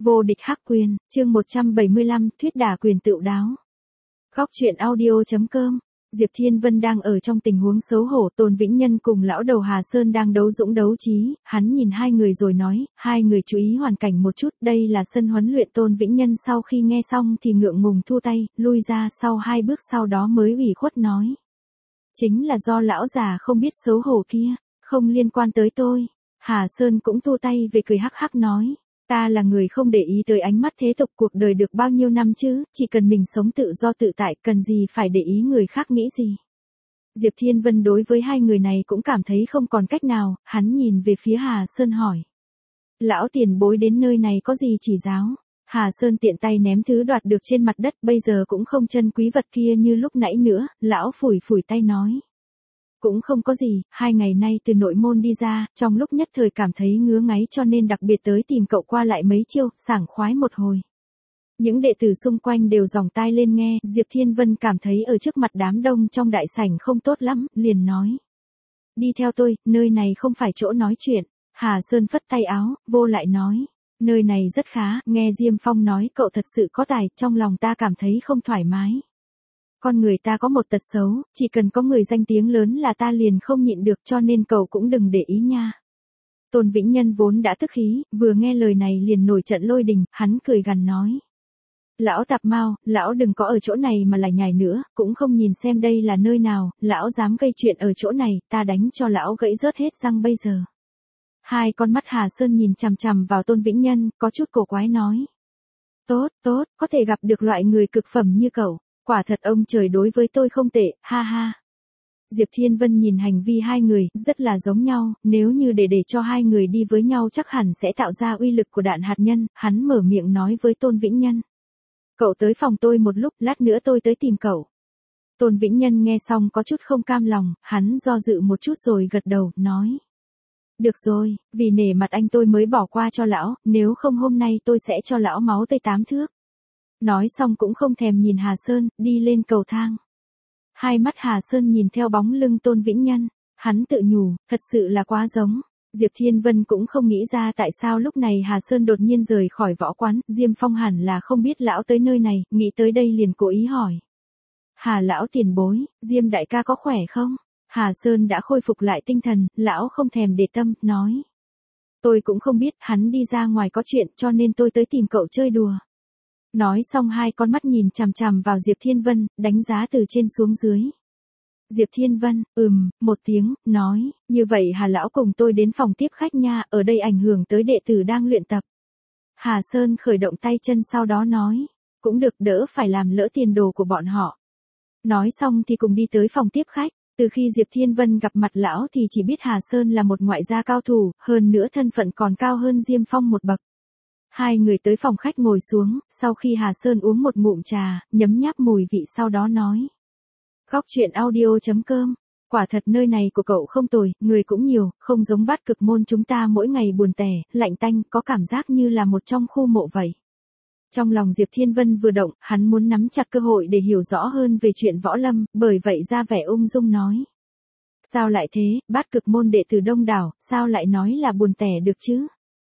Vô địch hắc quyền, chương 175, thuyết đả quyền tựu đáo. Góc truyện audio.com. Diệp Thiên Vân đang ở trong tình huống xấu hổ, Tôn Vĩnh Nhân cùng lão đầu Hà Sơn đang đấu dũng đấu trí, hắn nhìn hai người rồi nói, hai người chú ý hoàn cảnh một chút, đây là sân huấn luyện. Tôn Vĩnh Nhân sau khi nghe xong thì ngượng ngùng thu tay, lui ra sau hai bước, sau đó mới ủy khuất nói. Chính là do lão già không biết xấu hổ kia, không liên quan tới tôi. Hà Sơn cũng thu tay về cười hắc hắc nói. Ta là người không để ý tới ánh mắt thế tục, cuộc đời được bao nhiêu năm chứ, chỉ cần mình sống tự do tự tại, cần gì phải để ý người khác nghĩ gì. Diệp Thiên Vân đối với hai người này cũng cảm thấy không còn cách nào, hắn nhìn về phía Hà Sơn hỏi. Lão tiền bối đến nơi này có gì chỉ giáo? Hà Sơn tiện tay ném thứ đoạt được trên mặt đất, bây giờ cũng không trân quý vật kia như lúc nãy nữa, lão phủi phủi tay nói. Cũng không có gì, 2 ngày nay từ nội môn đi ra, trong lúc nhất thời cảm thấy ngứa ngáy cho nên đặc biệt tới tìm cậu qua lại mấy chiêu, sảng khoái một hồi. Những đệ tử xung quanh đều giòng tai lên nghe, Diệp Thiên Vân cảm thấy ở trước mặt đám đông trong đại sảnh không tốt lắm, liền nói. Đi theo tôi, nơi này không phải chỗ nói chuyện. Hà Sơn phất tay áo, vô lại nói. Nơi này rất khá, nghe Diêm Phong nói cậu thật sự có tài, trong lòng ta cảm thấy không thoải mái. Con người ta có một tật xấu, chỉ cần có người danh tiếng lớn là ta liền không nhịn được, cho nên cậu cũng đừng để ý nha. Tôn Vĩnh Nhân vốn đã tức khí, vừa nghe lời này liền nổi trận lôi đình, hắn cười gằn nói. Lão tạp mau, lão đừng có ở chỗ này mà lải nhải nữa, cũng không nhìn xem đây là nơi nào, lão dám gây chuyện ở chỗ này, ta đánh cho lão gãy rớt hết răng bây giờ. Hai con mắt Hà Sơn nhìn chằm chằm vào Tôn Vĩnh Nhân, có chút cổ quái nói. Tốt, tốt, có thể gặp được loại người cực phẩm như cậu. Quả thật ông trời đối với tôi không tệ, ha ha. Diệp Thiên Vân nhìn hành vi hai người, rất là giống nhau, nếu như để cho hai người đi với nhau chắc hẳn sẽ tạo ra uy lực của đạn hạt nhân, hắn mở miệng nói với Tôn Vĩnh Nhân. Cậu tới phòng tôi một lúc, lát nữa tôi tới tìm cậu. Tôn Vĩnh Nhân nghe xong có chút không cam lòng, hắn do dự một chút rồi gật đầu, nói. Được rồi, vì nể mặt anh tôi mới bỏ qua cho lão, nếu không hôm nay tôi sẽ cho lão máu tây 8 thước. Nói xong cũng không thèm nhìn Hà Sơn, đi lên cầu thang. Hai mắt Hà Sơn nhìn theo bóng lưng Tôn Vĩnh Nhân, hắn tự nhủ, thật sự là quá giống. Diệp Thiên Vân cũng không nghĩ ra tại sao lúc này Hà Sơn đột nhiên rời khỏi võ quán, Diêm Phong hẳn là không biết lão tới nơi này, nghĩ tới đây liền cố ý hỏi. Hà lão tiền bối, Diêm đại ca có khỏe không? Hà Sơn đã khôi phục lại tinh thần, lão không thèm để tâm, nói. Tôi cũng không biết, hắn đi ra ngoài có chuyện cho nên tôi tới tìm cậu chơi đùa. Nói xong hai con mắt nhìn chằm chằm vào Diệp Thiên Vân, đánh giá từ trên xuống dưới. Diệp Thiên Vân, một tiếng, nói, như vậy Hà lão cùng tôi đến phòng tiếp khách nha, ở đây ảnh hưởng tới đệ tử đang luyện tập. Hà Sơn khởi động tay chân sau đó nói, cũng được, đỡ phải làm lỡ tiền đồ của bọn họ. Nói xong thì cùng đi tới phòng tiếp khách, từ khi Diệp Thiên Vân gặp mặt lão thì chỉ biết Hà Sơn là một ngoại gia cao thủ, hơn nữa thân phận còn cao hơn Diêm Phong một bậc. Hai người tới phòng khách ngồi xuống, sau khi Hà Sơn uống một ngụm trà, nhấm nháp mùi vị sau đó nói. Góc truyện audio.com, quả thật nơi này của cậu không tồi, người cũng nhiều, không giống Bát Cực môn chúng ta mỗi ngày buồn tẻ, lạnh tanh, có cảm giác như là một trong khu mộ vậy. Trong lòng Diệp Thiên Vân vừa động, hắn muốn nắm chặt cơ hội để hiểu rõ hơn về chuyện võ lâm, bởi vậy ra vẻ ung dung nói. Sao lại thế, Bát Cực môn đệ tử đông đảo, sao lại nói là buồn tẻ được chứ?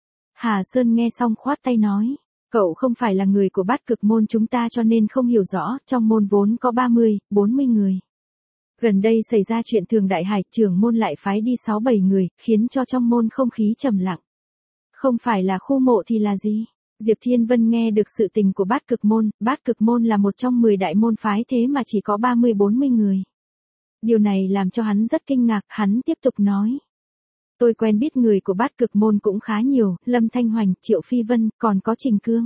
Hà Sơn nghe xong khoát tay nói, cậu không phải là người của Bát Cực môn chúng ta cho nên không hiểu rõ, trong môn vốn có 30, 40 người. Gần đây xảy ra chuyện Thường Đại Hải, trưởng môn lại phái đi 6-7 người, khiến cho trong môn không khí trầm lặng. Không phải là khu mộ thì là gì? Diệp Thiên Vân nghe được sự tình của Bát Cực môn là một trong 10 đại môn phái thế mà chỉ có 30-40 người. Điều này làm cho hắn rất kinh ngạc, hắn tiếp tục nói. Tôi quen biết người của Bát Cực môn cũng khá nhiều, Lâm Thanh Hoành, Triệu Phi Vân, còn có Trình Cương.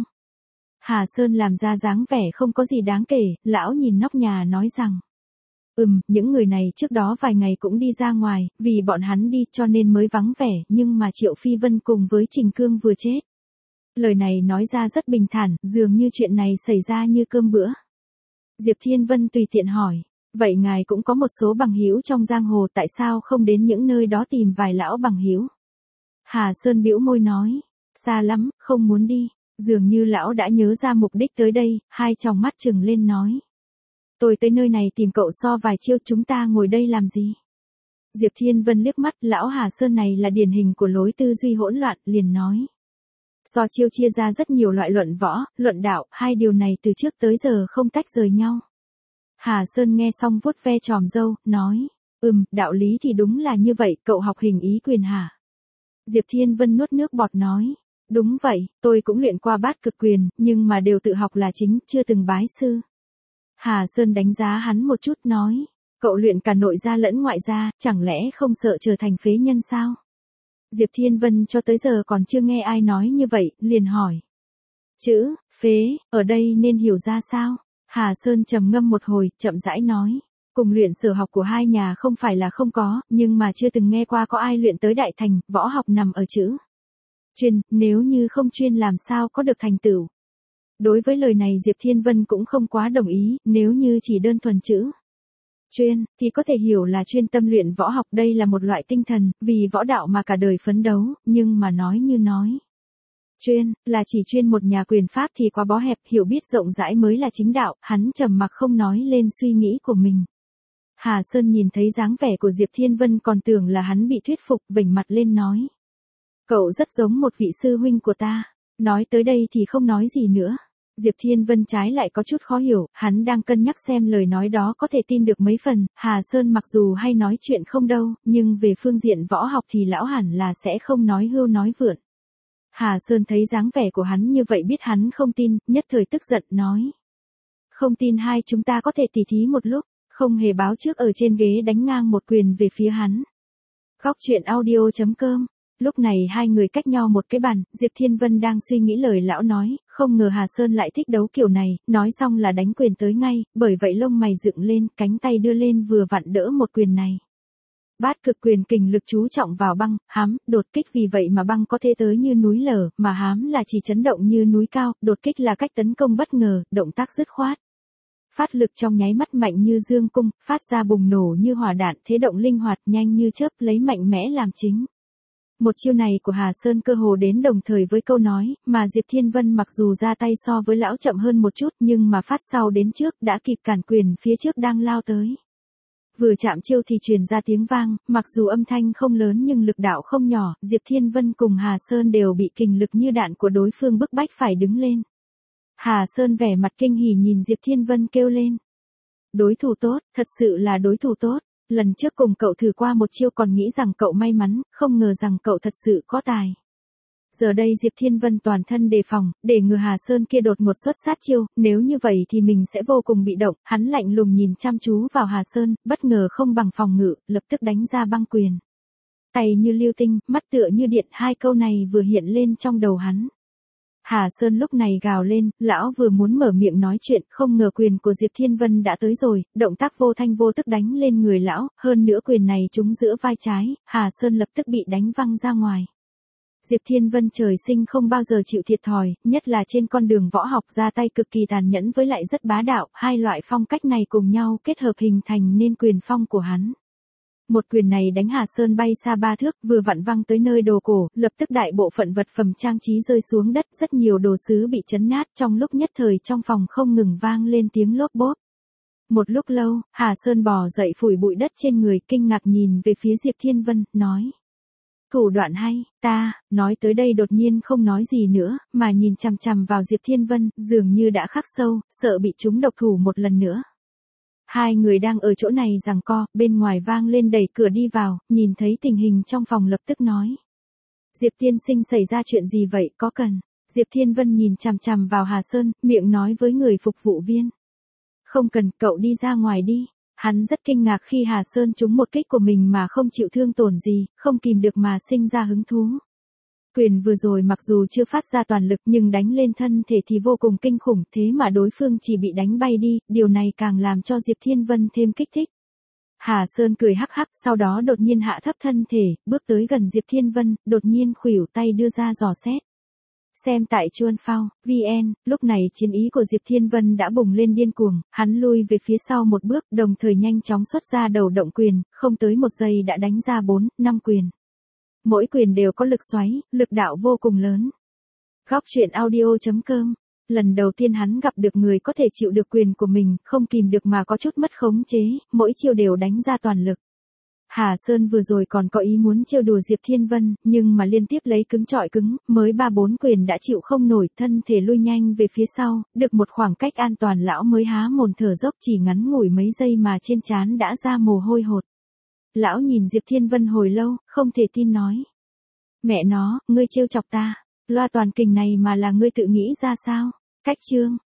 Hà Sơn làm ra dáng vẻ không có gì đáng kể, lão nhìn nóc nhà nói rằng. Những người này trước đó vài ngày cũng đi ra ngoài, vì bọn hắn đi cho nên mới vắng vẻ, nhưng mà Triệu Phi Vân cùng với Trình Cương vừa chết. Lời này nói ra rất bình thản, dường như chuyện này xảy ra như cơm bữa. Diệp Thiên Vân tùy tiện hỏi. Vậy ngài cũng có một số bằng hữu trong giang hồ, tại sao không đến những nơi đó tìm vài lão bằng hữu? Hà Sơn bĩu môi nói, xa lắm, không muốn đi. Dường như lão đã nhớ ra mục đích tới đây, hai tròng mắt trừng lên nói. Tôi tới nơi này tìm cậu so vài chiêu, chúng ta ngồi đây làm gì? Diệp Thiên Vân liếc mắt, lão Hà Sơn này là điển hình của lối tư duy hỗn loạn, liền nói. Do chiêu chia ra rất nhiều loại luận võ, luận đạo, hai điều này từ trước tới giờ không tách rời nhau. Hà Sơn nghe xong vuốt ve tròm râu, nói, đạo lý thì đúng là như vậy, cậu học hình ý quyền hả? Diệp Thiên Vân nuốt nước bọt nói, đúng vậy, tôi cũng luyện qua bát cực quyền, nhưng mà đều tự học là chính, chưa từng bái sư. Hà Sơn đánh giá hắn một chút nói, cậu luyện cả nội gia lẫn ngoại gia, chẳng lẽ không sợ trở thành phế nhân sao? Diệp Thiên Vân cho tới giờ còn chưa nghe ai nói như vậy, liền hỏi. Chữ, phế, ở đây nên hiểu ra sao? Hà Sơn trầm ngâm một hồi, chậm rãi nói. Cùng luyện sở học của hai nhà không phải là không có, nhưng mà chưa từng nghe qua có ai luyện tới đại thành, võ học nằm ở chữ chuyên, nếu như không chuyên làm sao có được thành tựu. Đối với lời này Diệp Thiên Vân cũng không quá đồng ý, nếu như chỉ đơn thuần chữ chuyên, thì có thể hiểu là chuyên tâm luyện võ học, đây là một loại tinh thần, vì võ đạo mà cả đời phấn đấu, nhưng mà nói như nói. Chuyên, là chỉ chuyên một nhà quyền pháp thì quá bó hẹp, hiểu biết rộng rãi mới là chính đạo, hắn trầm mặc không nói lên suy nghĩ của mình. Hà Sơn nhìn thấy dáng vẻ của Diệp Thiên Vân còn tưởng là hắn bị thuyết phục, vểnh mặt lên nói. Cậu rất giống một vị sư huynh của ta. Nói tới đây thì không nói gì nữa. Diệp Thiên Vân trái lại có chút khó hiểu, hắn đang cân nhắc xem lời nói đó có thể tin được mấy phần. Hà Sơn mặc dù hay nói chuyện không đâu, nhưng về phương diện võ học thì lão hẳn là sẽ không nói hưu nói vượn. Hà Sơn thấy dáng vẻ của hắn như vậy biết hắn không tin, nhất thời tức giận nói. Không tin hai chúng ta có thể tỉ thí một lúc, không hề báo trước ở trên ghế đánh ngang một quyền về phía hắn. Góc truyện audio.com. Lúc này hai người cách nhau một cái bàn, Diệp Thiên Vân đang suy nghĩ lời lão nói, không ngờ Hà Sơn lại thích đấu kiểu này, nói xong là đánh quyền tới ngay, bởi vậy lông mày dựng lên, cánh tay đưa lên vừa vặn đỡ một quyền này. Bát cực quyền kình lực chú trọng vào băng, hám, đột kích vì vậy mà băng có thể tới như núi lở, mà hám là chỉ chấn động như núi cao, đột kích là cách tấn công bất ngờ, động tác dứt khoát. Phát lực trong nháy mắt mạnh như dương cung, phát ra bùng nổ như hỏa đạn, thế động linh hoạt nhanh như chớp lấy mạnh mẽ làm chính. Một chiêu này của Hà Sơn cơ hồ đến đồng thời với câu nói, mà Diệp Thiên Vân mặc dù ra tay so với lão chậm hơn một chút nhưng mà phát sau đến trước đã kịp cản quyền phía trước đang lao tới. Vừa chạm chiêu thì truyền ra tiếng vang, mặc dù âm thanh không lớn nhưng lực đạo không nhỏ, Diệp Thiên Vân cùng Hà Sơn đều bị kình lực như đạn của đối phương bức bách phải đứng lên. Hà Sơn vẻ mặt kinh hỉ nhìn Diệp Thiên Vân kêu lên. Đối thủ tốt, thật sự là đối thủ tốt. Lần trước cùng cậu thử qua một chiêu còn nghĩ rằng cậu may mắn, không ngờ rằng cậu thật sự có tài. Giờ đây Diệp Thiên Vân toàn thân đề phòng, để ngừa Hà Sơn kia đột ngột xuất sát chiêu, nếu như vậy thì mình sẽ vô cùng bị động, hắn lạnh lùng nhìn chăm chú vào Hà Sơn, bất ngờ không bằng phòng ngự, lập tức đánh ra băng quyền. Tay như lưu tinh, mắt tựa như điện, hai câu này vừa hiện lên trong đầu hắn. Hà Sơn lúc này gào lên, lão vừa muốn mở miệng nói chuyện, không ngờ quyền của Diệp Thiên Vân đã tới rồi, động tác vô thanh vô tức đánh lên người lão, hơn nữa quyền này trúng giữa vai trái, Hà Sơn lập tức bị đánh văng ra ngoài. Diệp Thiên Vân trời sinh không bao giờ chịu thiệt thòi, nhất là trên con đường võ học ra tay cực kỳ tàn nhẫn với lại rất bá đạo, hai loại phong cách này cùng nhau kết hợp hình thành nên quyền phong của hắn. Một quyền này đánh Hà Sơn bay xa 3 thước, vừa vặn văng tới nơi đồ cổ, lập tức đại bộ phận vật phẩm trang trí rơi xuống đất, rất nhiều đồ sứ bị chấn nát, trong lúc nhất thời trong phòng không ngừng vang lên tiếng lốp bốp. Một lúc lâu, Hà Sơn bò dậy phủi bụi đất trên người, kinh ngạc nhìn về phía Diệp Thiên Vân, nói. Thủ đoạn hay, ta, nói tới đây đột nhiên không nói gì nữa, mà nhìn chằm chằm vào Diệp Thiên Vân, dường như đã khắc sâu, sợ bị chúng độc thủ một lần nữa. Hai người đang ở chỗ này giằng co, bên ngoài vang lên đẩy cửa đi vào, nhìn thấy tình hình trong phòng lập tức nói. Diệp tiên sinh xảy ra chuyện gì vậy, có cần? Diệp Thiên Vân nhìn chằm chằm vào Hà Sơn, miệng nói với người phục vụ viên. Không cần, cậu đi ra ngoài đi. Hắn rất kinh ngạc khi Hà Sơn trúng một kích của mình mà không chịu thương tổn gì, không kìm được mà sinh ra hứng thú. Quyền vừa rồi mặc dù chưa phát ra toàn lực nhưng đánh lên thân thể thì vô cùng kinh khủng, thế mà đối phương chỉ bị đánh bay đi, điều này càng làm cho Diệp Thiên Vân thêm kích thích. Hà Sơn cười hắc hắc, sau đó đột nhiên hạ thấp thân thể, bước tới gần Diệp Thiên Vân, đột nhiên khuỷu tay đưa ra dò xét. Xem tại Chuan Phao, VN, lúc này chiến ý của Diệp Thiên Vân đã bùng lên điên cuồng, hắn lui về phía sau một bước, đồng thời nhanh chóng xuất ra đầu động quyền, không tới một giây đã đánh ra 4, 5 quyền. Mỗi quyền đều có lực xoáy, lực đạo vô cùng lớn. Góc truyện audio.com. Lần đầu tiên hắn gặp được người có thể chịu được quyền của mình, không kìm được mà có chút mất khống chế, mỗi chiêu đều đánh ra toàn lực. Hà Sơn vừa rồi còn có ý muốn trêu đùa Diệp Thiên Vân, nhưng mà liên tiếp lấy cứng trọi cứng, mới 3-4 quyền đã chịu không nổi, thân thể lui nhanh về phía sau, được một khoảng cách an toàn lão mới há mồm thở dốc, chỉ ngắn ngủi mấy giây mà trên trán đã ra mồ hôi hột. Lão nhìn Diệp Thiên Vân hồi lâu, không thể tin nói. Mẹ nó, ngươi trêu chọc ta, loa toàn kình này mà là ngươi tự nghĩ ra sao? Cách chương.